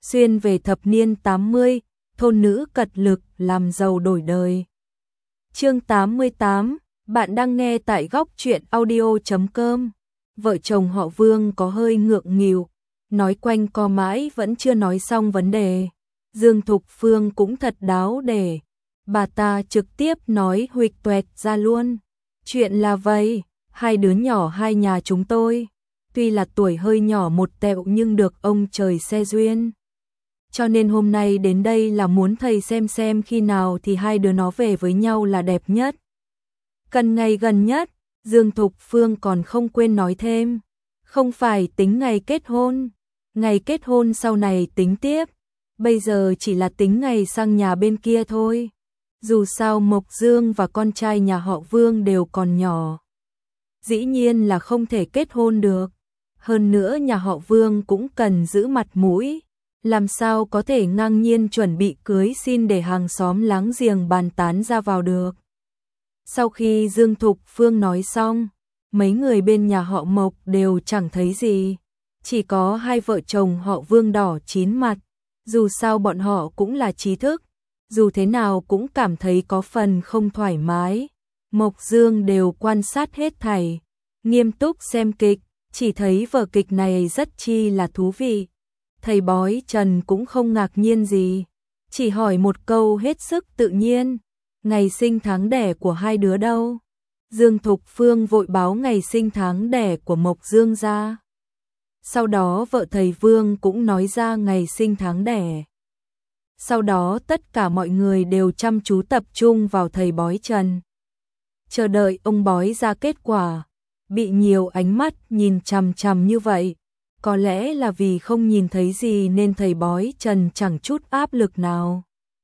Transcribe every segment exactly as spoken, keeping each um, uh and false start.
xuyên về thập niên tám mươi, thôn nữ cật lực làm giàu đổi đời. Chương tám mươi tám, bạn đang nghe tại góc truyện audio chấm com. Vợ chồng họ Vương có hơi ngượng nghịu, nói quanh co mãi vẫn chưa nói xong vấn đề. Dương Thục Phương cũng thật đáo để, bà ta trực tiếp nói huỵch toẹt ra luôn. Chuyện là vậy, hai đứa nhỏ hai nhà chúng tôi, tuy là tuổi hơi nhỏ một tẹo nhưng được ông trời xe duyên. Cho nên hôm nay đến đây là muốn thầy xem xem khi nào thì hai đứa nó về với nhau là đẹp nhất. Cần ngày gần nhất, Dương Thục Phương còn không quên nói thêm, không phải tính ngày kết hôn, ngày kết hôn sau này tính tiếp, bây giờ chỉ là tính ngày sang nhà bên kia thôi. Dù sao Mộc Dương và con trai nhà họ Vương đều còn nhỏ, dĩ nhiên là không thể kết hôn được. Hơn nữa nhà họ Vương cũng cần giữ mặt mũi, làm sao có thể ngang nhiên chuẩn bị cưới xin để hàng xóm láng giềng bàn tán ra vào được. Sau khi Dương Thục Phương nói xong, mấy người bên nhà họ Mộc đều chẳng thấy gì, chỉ có hai vợ chồng họ Vương đỏ chín mặt. Dù sao bọn họ cũng là trí thức, dù thế nào cũng cảm thấy có phần không thoải mái. Mộc Dương đều quan sát hết thảy, nghiêm túc xem kịch, chỉ thấy vở kịch này rất chi là thú vị. Thầy bói Trần cũng không ngạc nhiên gì, chỉ hỏi một câu hết sức tự nhiên, ngày sinh tháng đẻ của hai đứa đâu? Dương Thục Phương vội báo ngày sinh tháng đẻ của Mộc Dương ra. Sau đó vợ thầy Vương cũng nói ra ngày sinh tháng đẻ. Sau đó tất cả mọi người đều chăm chú tập trung vào thầy bói Trần, chờ đợi ông bói ra kết quả. Bị nhiều ánh mắt nhìn chằm chằm như vậy, có lẽ là vì không nhìn thấy gì nên thầy bói Trần chẳng chút áp lực nào.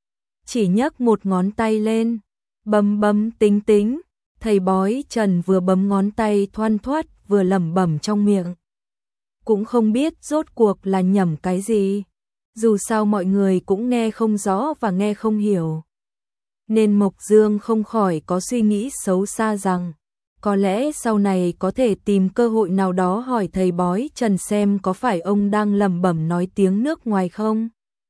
Chỉ nhấc một ngón tay lên, bấm bấm tính tính, thầy bói Trần vừa bấm ngón tay thoăn thoắt vừa lẩm bẩm trong miệng. Cũng không biết rốt cuộc là nhẩm cái gì, dù sao mọi người cũng nghe không rõ và nghe không hiểu. Nên Mộc Dương không khỏi có suy nghĩ xấu xa rằng, có lẽ sau này có thể tìm cơ hội nào đó hỏi thầy bói Trần xem có phải ông đang lẩm bẩm nói tiếng nước ngoài không.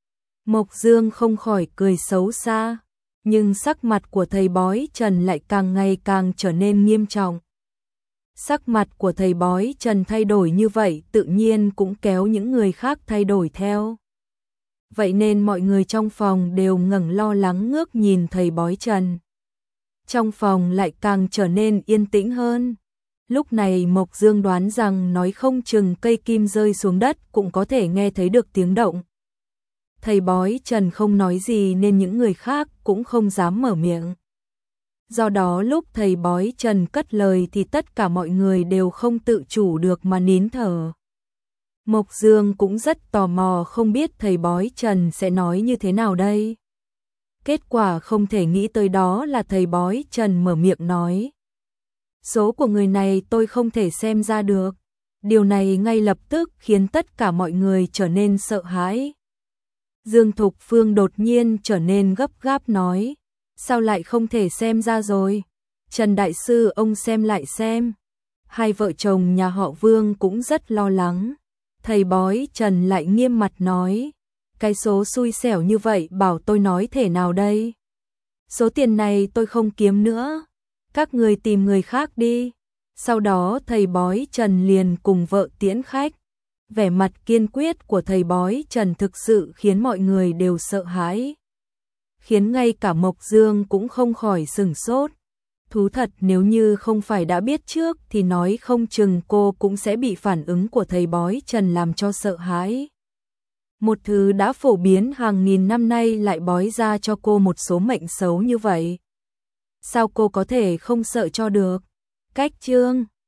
Mộc Dương không khỏi cười xấu xa, nhưng sắc mặt của thầy bói Trần lại càng ngày càng trở nên nghiêm trọng. Sắc mặt của thầy bói Trần thay đổi như vậy tự nhiên cũng kéo những người khác thay đổi theo. Vậy nên mọi người trong phòng đều ngẩng lo lắng ngước nhìn thầy bói Trần. Trong phòng lại càng trở nên yên tĩnh hơn. Lúc này Mộc Dương đoán rằng nói không chừng cây kim rơi xuống đất cũng có thể nghe thấy được tiếng động. Thầy bói Trần không nói gì nên những người khác cũng không dám mở miệng. Do đó lúc thầy bói Trần cất lời thì tất cả mọi người đều không tự chủ được mà nín thở. Mộc Dương cũng rất tò mò không biết thầy bói Trần sẽ nói như thế nào đây. Kết quả không thể nghĩ tới đó là thầy bói Trần mở miệng nói. Số của người này tôi không thể xem ra được. Điều này ngay lập tức khiến tất cả mọi người trở nên sợ hãi. Dương Thục Phương đột nhiên trở nên gấp gáp nói. Sao lại không thể xem ra rồi? Trần Đại Sư ông xem lại xem. Hai vợ chồng nhà họ Vương cũng rất lo lắng. Thầy bói Trần lại nghiêm mặt nói. Cái số xui xẻo như vậy bảo tôi nói thể nào đây? Số tiền này tôi không kiếm nữa. Các người tìm người khác đi. Sau đó thầy bói Trần liền cùng vợ tiễn khách. Vẻ mặt kiên quyết của thầy bói Trần thực sự khiến mọi người đều sợ hãi. Khiến ngay cả Mộc Dương cũng không khỏi sửng sốt. Thú thật nếu như không phải đã biết trước thì nói không chừng cô cũng sẽ bị phản ứng của thầy bói Trần làm cho sợ hãi. Một thứ đã phổ biến hàng nghìn năm nay lại bói ra cho cô một số mệnh xấu như vậy. Sao cô có thể không sợ cho được? Cách chương